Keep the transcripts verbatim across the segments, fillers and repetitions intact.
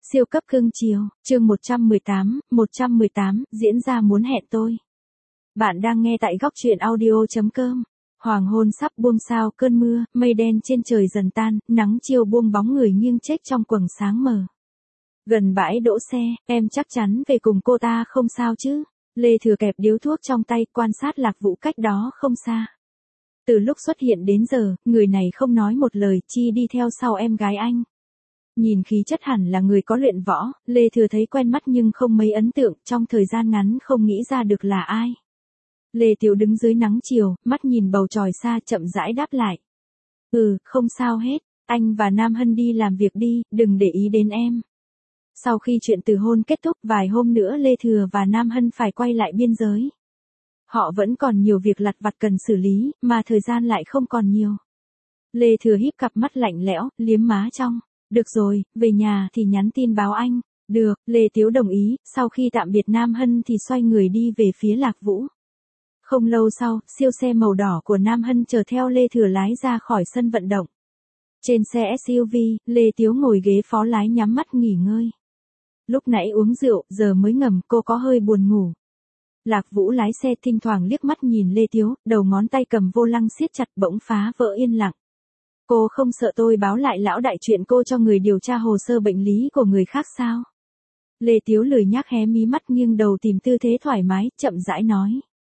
Siêu cấp cưng chiều, chương một trăm mười tám, một trăm mười tám, diễn ra muốn hẹn tôi. Bạn đang nghe tại góc truyện audio chấm com. Hoàng hôn sắp buông sao cơn mưa, mây đen trên trời dần tan, nắng chiều buông bóng người nghiêng chết trong quầng sáng mờ. Gần bãi đỗ xe, em chắc chắn về cùng cô ta không sao chứ? Lê Thừa kẹp điếu thuốc trong tay, quan sát Lạc Vũ cách đó không xa. Từ lúc xuất hiện đến giờ, người này không nói một lời, chi đi theo sau em gái anh. Nhìn khí chất hẳn là người có luyện võ, Lê Thừa thấy quen mắt nhưng không mấy ấn tượng, trong thời gian ngắn không nghĩ ra được là ai. Lê Tiếu đứng dưới nắng chiều, mắt nhìn bầu trời xa chậm rãi đáp lại. Ừ, không sao hết, anh và Nam Hân đi làm việc đi, đừng để ý đến em. Sau khi chuyện từ hôn kết thúc vài hôm nữa Lê Thừa và Nam Hân phải quay lại biên giới. Họ vẫn còn nhiều việc lặt vặt cần xử lý, mà thời gian lại không còn nhiều. Lê Thừa híp cặp mắt lạnh lẽo, liếm má trong. Được rồi, về nhà thì nhắn tin báo anh. Được, Lê Tiếu đồng ý, sau khi tạm biệt Nam Hân thì xoay người đi về phía Lạc Vũ. Không lâu sau, siêu xe màu đỏ của Nam Hân chở theo Lê Thừa lái ra khỏi sân vận động. Trên xe ét u vê, Lê Tiếu ngồi ghế phó lái nhắm mắt nghỉ ngơi. Lúc nãy uống rượu, giờ mới ngầm, cô có hơi buồn ngủ. Lạc Vũ lái xe thỉnh thoảng liếc mắt nhìn Lê Tiếu, đầu ngón tay cầm vô lăng siết chặt bỗng phá vỡ yên lặng. Cô không sợ tôi báo lại lão đại chuyện cô cho người điều tra hồ sơ bệnh lý của người khác sao? Lê Tiếu lười nhác hé mí mắt nghiêng đầu tìm tư thế thoải mái, chậm rãi nói.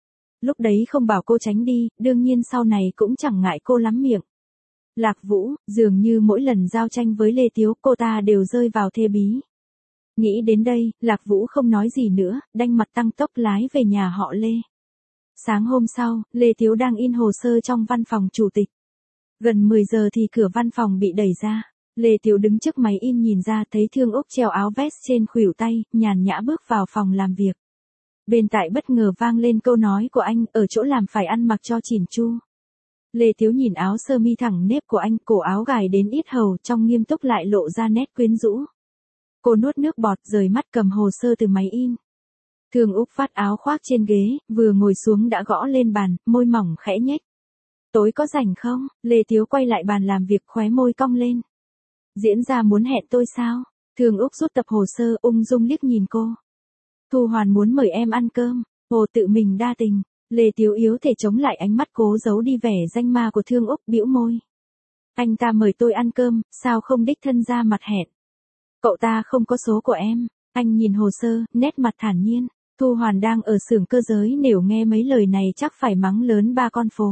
Lúc đấy không bảo cô tránh đi, đương nhiên sau này cũng chẳng ngại cô lắm miệng. Lạc Vũ, dường như mỗi lần giao tranh với Lê Tiếu cô ta đều rơi vào thê bí. Nghĩ đến đây, Lạc Vũ không nói gì nữa, đanh mặt tăng tốc lái về nhà họ Lê. Sáng hôm sau, Lê Tiếu đang in hồ sơ trong văn phòng chủ tịch. Gần mười giờ thì cửa văn phòng bị đẩy ra. Lê Tiếu đứng trước máy in nhìn ra thấy Thương Úc treo áo vest trên khuỷu tay, nhàn nhã bước vào phòng làm việc. Bên tại bất ngờ vang lên câu nói của anh, ở chỗ làm phải ăn mặc cho chỉn chu. Lê Tiếu nhìn áo sơ mi thẳng nếp của anh, cổ áo gài đến yết hầu, trong nghiêm túc lại lộ ra nét quyến rũ. Cô nuốt nước bọt, rời mắt cầm hồ sơ từ máy in. Thương Úc vắt áo khoác trên ghế, vừa ngồi xuống đã gõ lên bàn, môi mỏng khẽ nhếch. Tối có rảnh không? Lê Tiếu quay lại bàn làm việc, khóe môi cong lên. Diễn ra muốn hẹn tôi sao? Thương Úc rút tập hồ sơ, ung dung liếc nhìn cô. Thu Hoàn muốn mời em ăn cơm. Hồ tự mình đa tình. Lê Tiếu yếu thể chống lại ánh mắt cố giấu đi vẻ danh ma của Thương Úc, bĩu môi. Anh ta mời tôi ăn cơm, sao không đích thân ra mặt hẹn? Cậu ta không có số của em. Anh nhìn hồ sơ, nét mặt thản nhiên. Thu Hoàn đang ở xưởng cơ giới, nếu nghe mấy lời này chắc phải mắng lớn ba con phố.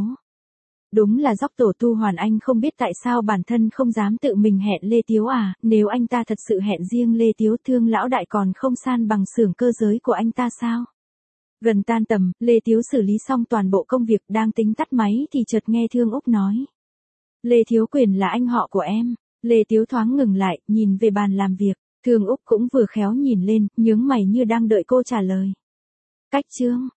Đúng là dóc tổ. Thu Hoàn, anh không biết tại sao bản thân không dám tự mình hẹn Lê Tiếu à? Nếu anh ta thật sự hẹn riêng Lê Tiếu, Thương lão đại còn không san bằng xưởng cơ giới của anh ta sao? Gần tan tầm, Lê Tiếu xử lý xong toàn bộ công việc, đang tính tắt máy thì chợt nghe Thương Úc nói. Lê Thiếu Quyền là anh họ của em. Lê Tiếu thoáng ngừng lại, nhìn về bàn làm việc. Thương Úc cũng vừa khéo nhìn lên, nhướng mày như đang đợi cô trả lời. Cách chương,